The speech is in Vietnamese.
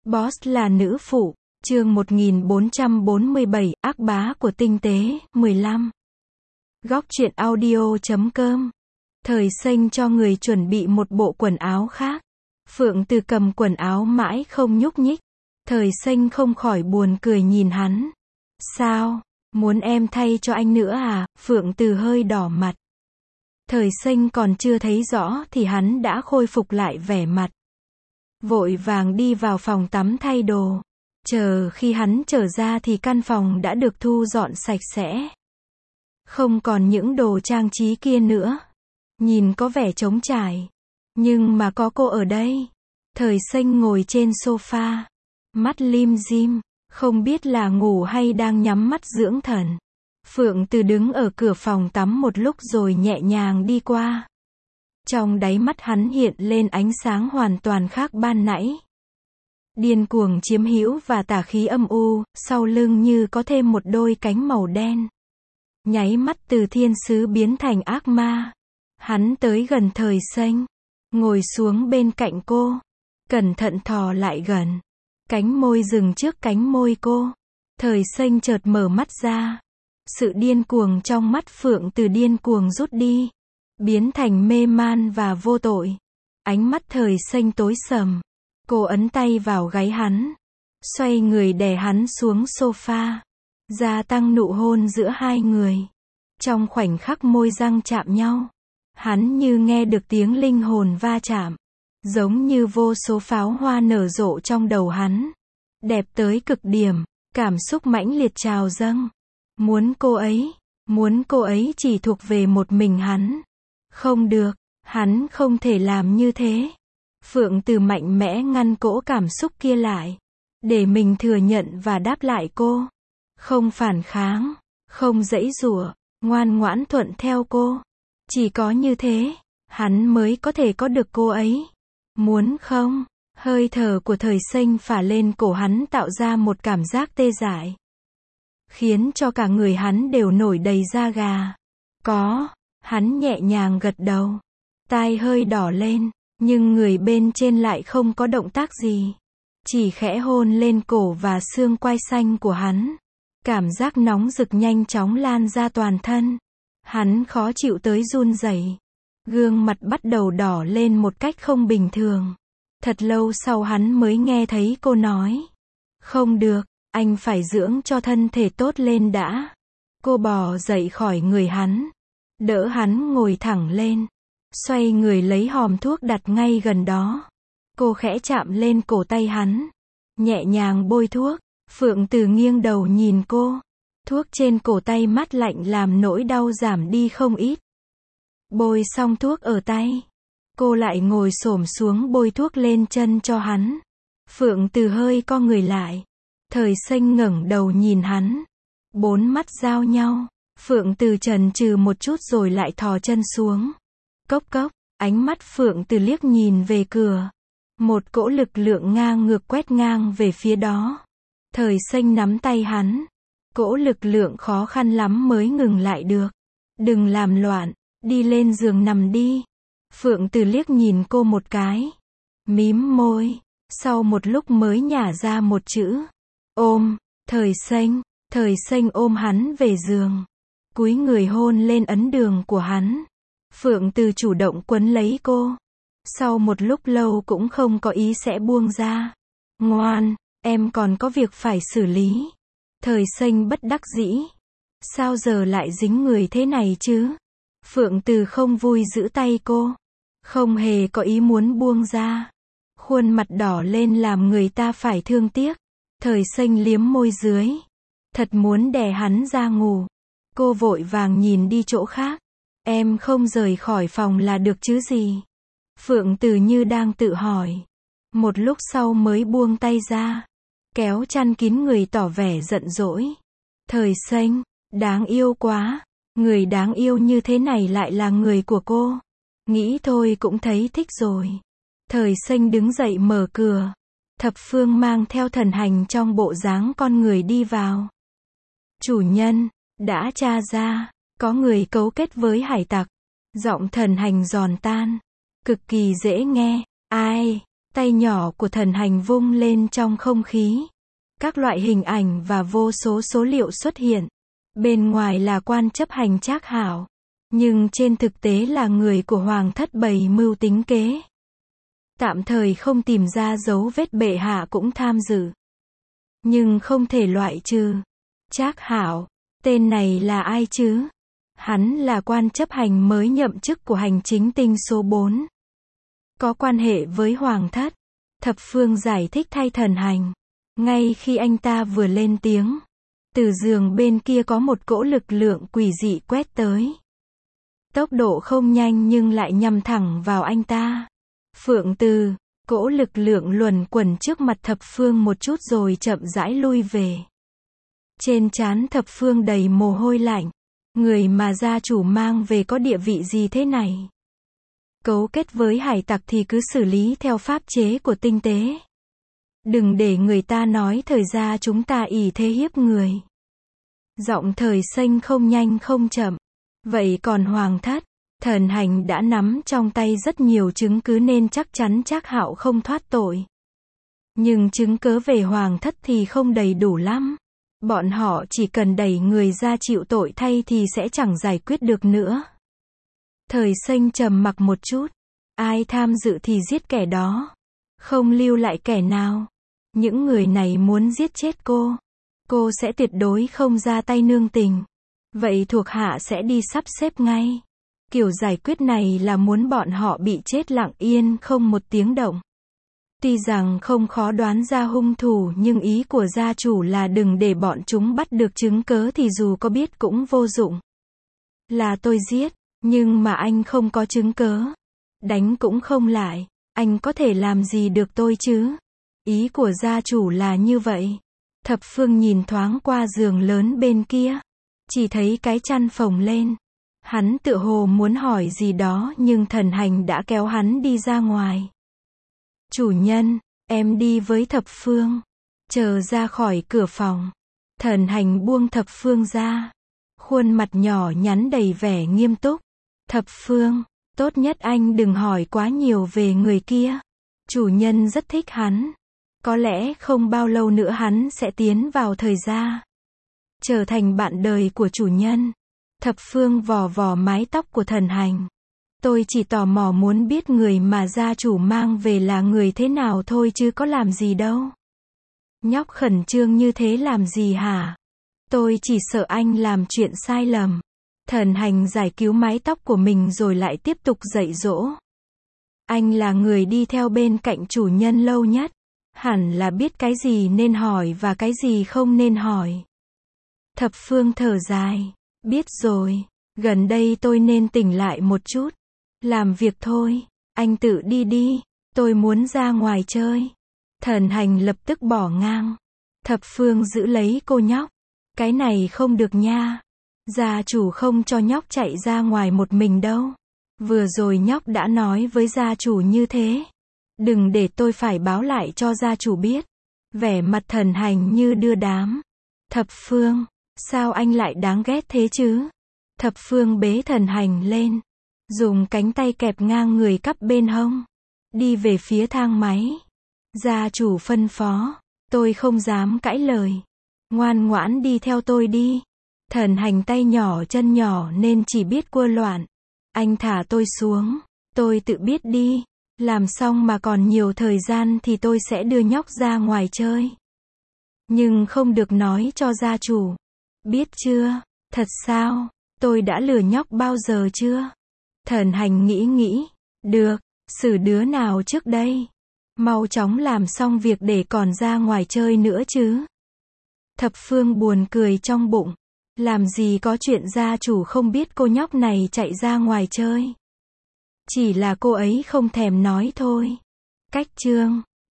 Boss là nữ phụ, chương 1447, ác bá của tinh tế, 15. Góc truyện audio.com. Thời xanh cho người chuẩn bị một bộ quần áo khác. Phượng Từ cầm quần áo mãi không nhúc nhích. Thời xanh không khỏi buồn cười nhìn hắn. Sao? Muốn em thay cho anh nữa à? Phượng Từ hơi đỏ mặt. Thời xanh còn chưa thấy rõ thì hắn đã khôi phục lại vẻ mặt. Vội vàng đi vào phòng tắm thay đồ. Chờ khi hắn trở ra thì căn phòng đã được thu dọn sạch sẽ. Không còn những đồ trang trí kia nữa. Nhìn có vẻ trống trải. Nhưng mà có cô ở đây. Thời xanh ngồi trên sofa. Mắt lim dim. Không biết là ngủ hay đang nhắm mắt dưỡng thần. Phượng Từ đứng ở cửa phòng tắm một lúc rồi nhẹ nhàng đi qua. Trong đáy mắt hắn hiện lên ánh sáng hoàn toàn khác ban nãy. Điên cuồng chiếm hữu và tà khí âm u, sau lưng như có thêm một đôi cánh màu đen. Nháy mắt từ thiên sứ biến thành ác ma. Hắn tới gần thời xanh. Ngồi xuống bên cạnh cô. Cẩn thận thò lại gần. Cánh môi dừng trước cánh môi cô. Thời xanh chợt mở mắt ra. Sự điên cuồng trong mắt Phượng Từ điên cuồng rút đi. Biến thành mê man và vô tội. Ánh mắt thời xanh tối sầm. Cô ấn tay vào gáy hắn. Xoay người đè hắn xuống sofa. Gia tăng nụ hôn giữa hai người. Trong khoảnh khắc môi răng chạm nhau. Hắn như nghe được tiếng linh hồn va chạm. Giống như vô số pháo hoa nở rộ trong đầu hắn. Đẹp tới cực điểm. Cảm xúc mãnh liệt trào dâng. Muốn cô ấy chỉ thuộc về một mình hắn. Không được, hắn không thể làm như thế. Phượng Từ mạnh mẽ ngăn cỗ cảm xúc kia lại. Để mình thừa nhận và đáp lại cô. Không phản kháng, không giãy giụa, ngoan ngoãn thuận theo cô. Chỉ có như thế, hắn mới có thể có được cô ấy. Muốn không? Hơi thở của thời xanh phả lên cổ hắn tạo ra một cảm giác tê dại. Khiến cho cả người hắn đều nổi đầy da gà. Có. Hắn nhẹ nhàng gật đầu. Tai hơi đỏ lên. Nhưng người bên trên lại không có động tác gì. Chỉ khẽ hôn lên cổ và xương quai xanh của hắn. Cảm giác nóng rực nhanh chóng lan ra toàn thân. Hắn khó chịu tới run rẩy. Gương mặt bắt đầu đỏ lên một cách không bình thường. Thật lâu sau hắn mới nghe thấy cô nói. Không được, anh phải dưỡng cho thân thể tốt lên đã. Cô bò dậy khỏi người hắn. Đỡ hắn ngồi thẳng lên. Xoay người lấy hòm thuốc đặt ngay gần đó. Cô khẽ chạm lên cổ tay hắn. Nhẹ nhàng bôi thuốc. Phượng Từ nghiêng đầu nhìn cô. Thuốc trên cổ tay mát lạnh làm nỗi đau giảm đi không ít. Bôi xong thuốc ở tay. Cô lại ngồi xổm xuống bôi thuốc lên chân cho hắn. Phượng Từ hơi co người lại. Thời xanh ngẩng đầu nhìn hắn. Bốn mắt giao nhau. Phượng Từ chần chừ một chút rồi lại thò chân xuống. Cốc cốc, ánh mắt Phượng Từ liếc nhìn về cửa. Một cỗ lực lượng ngang ngược quét ngang về phía đó. Thời xanh nắm tay hắn. Cỗ lực lượng khó khăn lắm mới ngừng lại được. Đừng làm loạn, đi lên giường nằm đi. Phượng Từ liếc nhìn cô một cái. Mím môi, sau một lúc mới nhả ra một chữ. Ôm, thời xanh ôm hắn về giường. Cúi người hôn lên ấn đường của hắn. Phượng Từ chủ động quấn lấy cô. Sau một lúc lâu cũng không có ý sẽ buông ra. Ngoan, em còn có việc phải xử lý. Thời xanh bất đắc dĩ. Sao giờ lại dính người thế này chứ? Phượng Từ không vui giữ tay cô. Không hề có ý muốn buông ra. Khuôn mặt đỏ lên làm người ta phải thương tiếc. Thời xanh liếm môi dưới. Thật muốn đè hắn ra ngủ. Cô vội vàng nhìn đi chỗ khác. Em không rời khỏi phòng là được chứ gì? Phượng Từ như đang tự hỏi. Một lúc sau mới buông tay ra. Kéo chăn kín người tỏ vẻ giận dỗi. Thời xanh, đáng yêu quá. Người đáng yêu như thế này lại là người của cô. Nghĩ thôi cũng thấy thích rồi. Thời xanh đứng dậy mở cửa. Thập Phương mang theo Thần Hành trong bộ dáng con người đi vào. Chủ nhân, đã tra ra, có người cấu kết với hải tặc. Giọng Thần Hành giòn tan. Cực kỳ dễ nghe. Ai? Tay nhỏ của Thần Hành vung lên trong không khí. Các loại hình ảnh và vô số số liệu xuất hiện. Bên ngoài là quan chấp hành Trác Hạo, nhưng trên thực tế là người của Hoàng thất bày mưu tính kế. Tạm thời không tìm ra dấu vết bệ hạ cũng tham dự. Nhưng không thể loại trừ. Trác Hạo, tên này là ai chứ? Hắn là quan chấp hành mới nhậm chức của hành chính tinh số 4. Có quan hệ với Hoàng thất. Thập Phương giải thích thay Thần Hành. Ngay khi anh ta vừa lên tiếng, từ giường bên kia có một cỗ lực lượng quỷ dị quét tới. Tốc độ không nhanh nhưng lại nhằm thẳng vào anh ta. Phượng Từ, cỗ lực lượng luẩn quẩn trước mặt Thập Phương một chút rồi chậm rãi lui về. Trên trán Thập Phương đầy mồ hôi lạnh. Người mà gia chủ mang về có địa vị gì thế này? Cấu kết với hải tặc thì cứ xử lý theo pháp chế của tinh tế. Đừng để người ta nói thời gia chúng ta ỷ thế hiếp người. Giọng Thời Xanh không nhanh không chậm. Vậy còn Hoàng thất? Thần Hành đã nắm trong tay rất nhiều chứng cứ nên chắc chắn Trác Hạo không thoát tội. Nhưng chứng cớ về Hoàng thất thì không đầy đủ lắm. Bọn họ chỉ cần đẩy người ra chịu tội thay thì sẽ chẳng giải quyết được nữa. Thời Xanh trầm mặc một chút. Ai tham dự thì giết kẻ đó. Không lưu lại kẻ nào. Những người này muốn giết chết cô sẽ tuyệt đối không ra tay nương tình. Vậy thuộc hạ sẽ đi sắp xếp ngay. Kiểu giải quyết này là muốn bọn họ bị chết lặng yên không một tiếng động. Tuy rằng không khó đoán ra hung thủ nhưng ý của gia chủ là đừng để bọn chúng bắt được chứng cớ thì dù có biết cũng vô dụng. Là tôi giết, nhưng mà anh không có chứng cớ. Đánh cũng không lại, anh có thể làm gì được tôi chứ? Ý của gia chủ là như vậy. Thập Phương nhìn thoáng qua giường lớn bên kia. Chỉ thấy cái chăn phồng lên. Hắn tựa hồ muốn hỏi gì đó nhưng Thần Hành đã kéo hắn đi ra ngoài. Chủ nhân, em đi với Thập Phương. Chờ ra khỏi cửa phòng. Thần Hành buông Thập Phương ra. Khuôn mặt nhỏ nhắn đầy vẻ nghiêm túc. Thập Phương, tốt nhất anh đừng hỏi quá nhiều về người kia. Chủ nhân rất thích hắn. Có lẽ không bao lâu nữa hắn sẽ tiến vào thời gia. Trở thành bạn đời của chủ nhân. Thập Phương vò vò mái tóc của Thần Hành. Tôi chỉ tò mò muốn biết người mà gia chủ mang về là người thế nào thôi chứ có làm gì đâu. Nhóc khẩn trương như thế làm gì hả? Tôi chỉ sợ anh làm chuyện sai lầm. Thần Hành giải cứu mái tóc của mình rồi lại tiếp tục dạy dỗ. Anh là người đi theo bên cạnh chủ nhân lâu nhất. Hẳn là biết cái gì nên hỏi và cái gì không nên hỏi. Thập Phương thở dài. Biết rồi, gần đây tôi nên tỉnh lại một chút. Làm việc thôi, anh tự đi đi, tôi muốn ra ngoài chơi. Thần Hành lập tức bỏ ngang. Thập Phương giữ lấy cô nhóc. Cái này không được nha. Gia chủ không cho nhóc chạy ra ngoài một mình đâu. Vừa rồi nhóc đã nói với gia chủ như thế. Đừng để tôi phải báo lại cho gia chủ biết. Vẻ mặt Thần Hành như đưa đám. Thập Phương, sao anh lại đáng ghét thế chứ? Thập Phương bế Thần Hành lên. Dùng cánh tay kẹp ngang người cắp bên hông. Đi về phía thang máy. Gia chủ phân phó. Tôi không dám cãi lời. Ngoan ngoãn đi theo tôi đi. Thần Hành tay nhỏ chân nhỏ nên chỉ biết cua loạn. Anh thả tôi xuống. Tôi tự biết đi. Làm xong mà còn nhiều thời gian thì tôi sẽ đưa nhóc ra ngoài chơi. Nhưng không được nói cho gia chủ. Biết chưa? Thật sao? Tôi đã lừa nhóc bao giờ chưa? Thần Hành nghĩ. Được, xử đứa nào trước đây? Mau chóng làm xong việc để còn ra ngoài chơi nữa chứ. Thập Phương buồn cười trong bụng. Làm gì có chuyện gia chủ không biết cô nhóc này chạy ra ngoài chơi. Chỉ là cô ấy không thèm nói thôi. Cách chương